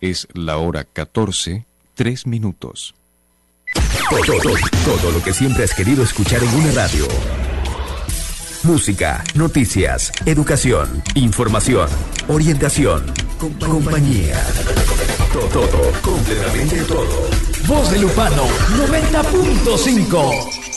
Es la hora 14:03. Todo lo que siempre has querido escuchar en una radio. Música, noticias, educación, información, orientación, compañía. Todo, completamente todo. Voz de Lupano 90.5.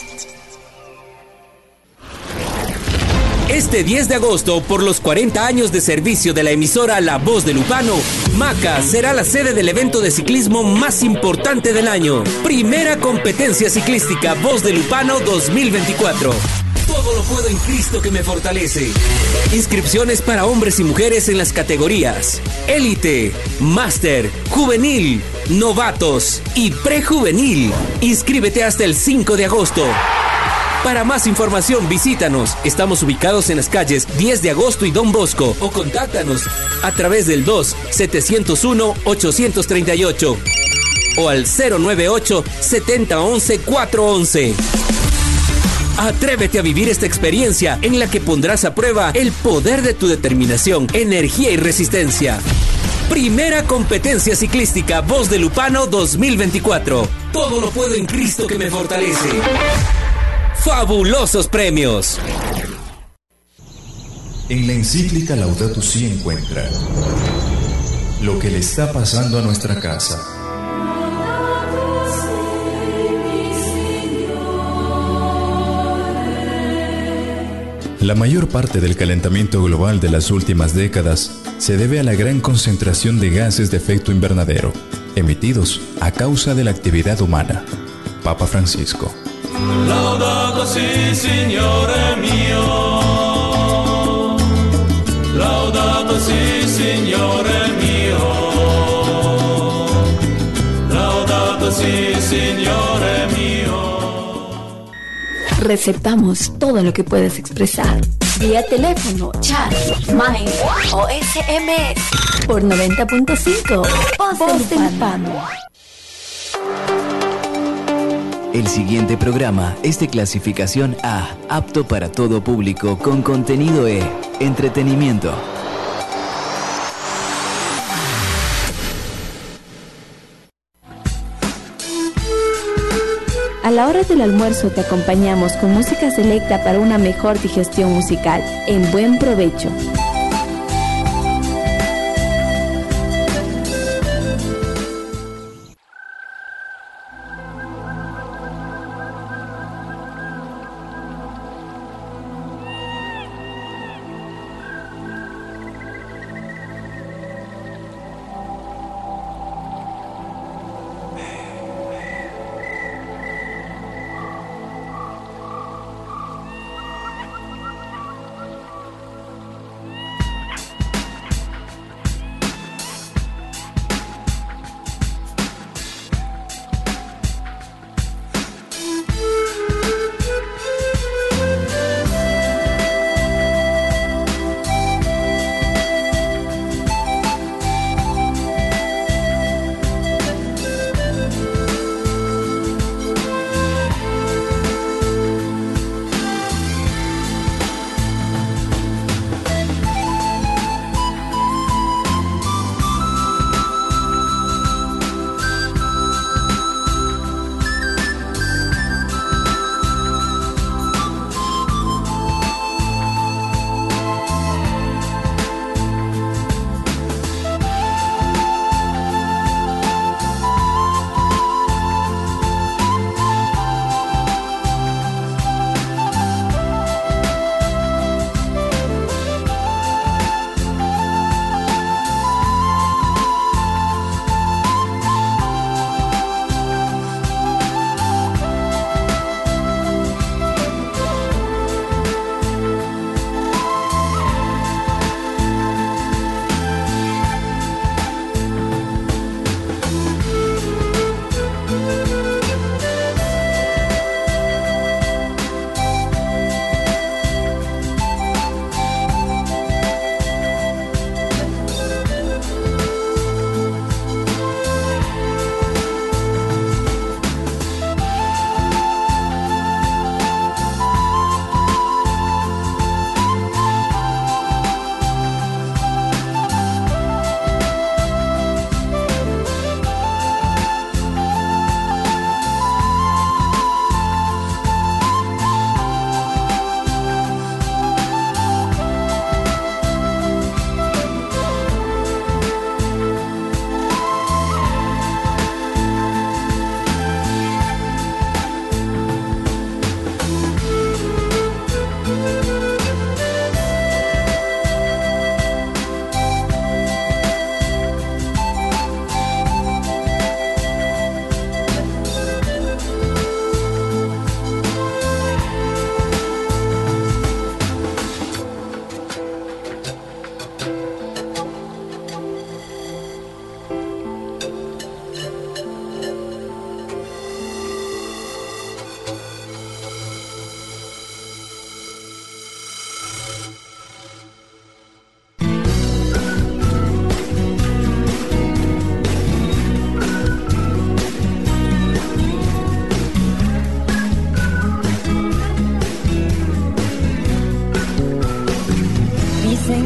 Este 10 de agosto, por los 40 años de servicio de la emisora La Voz de Lupano, Maca será la sede del evento de ciclismo más importante del año. Primera competencia ciclística Voz de Lupano 2024. Todo lo puedo en Cristo que me fortalece. Inscripciones para hombres y mujeres en las categorías Élite, Máster, Juvenil, Novatos y Prejuvenil. Inscríbete hasta el 5 de agosto. Para más información, visítanos. Estamos ubicados en las calles 10 de agosto y Don Bosco. O contáctanos a través del 2-701-838 o al 098-7011-411. Atrévete a vivir esta experiencia en la que pondrás a prueba el poder de tu determinación, energía y resistencia. Primera competencia ciclística Voz de Lupano 2024. Todo lo puedo en Cristo que me fortalece. ¡Fabulosos premios! En la encíclica Laudato Si encuentra lo que le está pasando a nuestra casa. La mayor parte del calentamiento global de las últimas décadas se debe a la gran concentración de gases de efecto invernadero, emitidos a causa de la actividad humana. Papa Francisco. Laudato si, Signore mio. Laudato si, Signore mio. Laudato si, Signore mio. Receptamos todo lo que puedes expresar vía teléfono, chat, mail o SMS por 90.5 Voz de Lupano. El siguiente programa es de clasificación A, apto para todo público, con contenido E, entretenimiento. A la hora del almuerzo te acompañamos con música selecta para una mejor digestión musical. En buen provecho.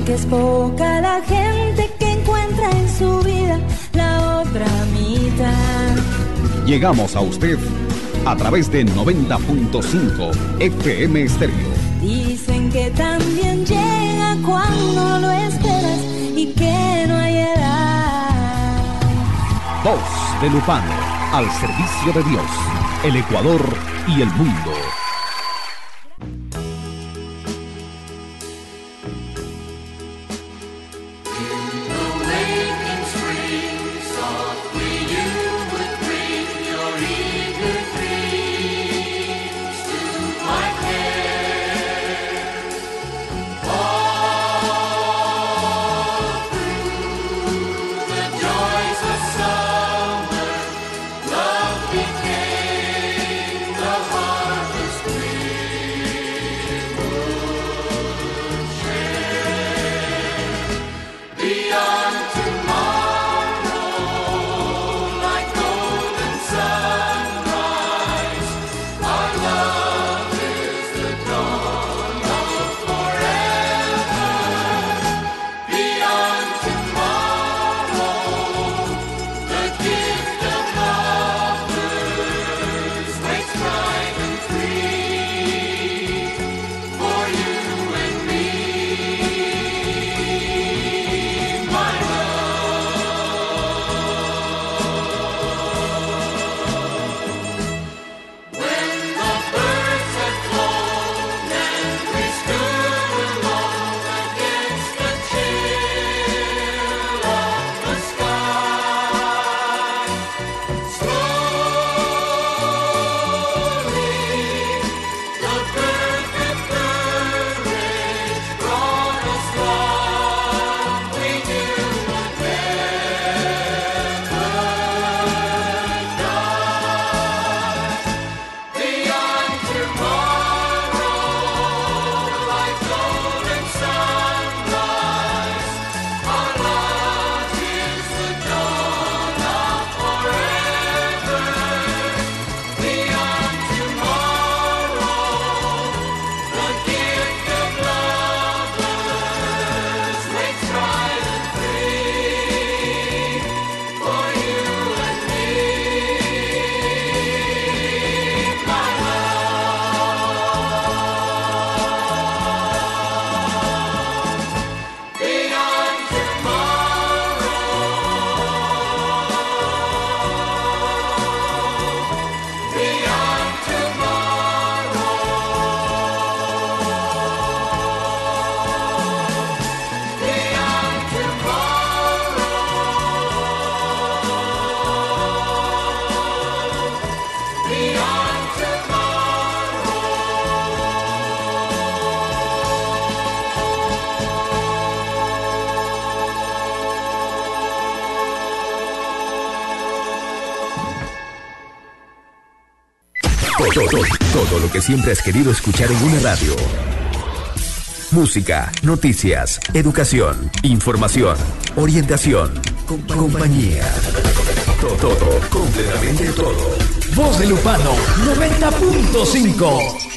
que es poca la gente que encuentra en su vida la otra mitad. Llegamos a usted a través de 90.5 FM Estéreo. Dicen que también llega cuando lo esperas y que no hay edad. Voz de Lupano, al servicio de Dios, el Ecuador y el mundo. Todo lo que siempre has querido escuchar en una radio. Música, noticias, educación, información, orientación, compañía. Todo, completamente todo. Voz de Lupano 90.5.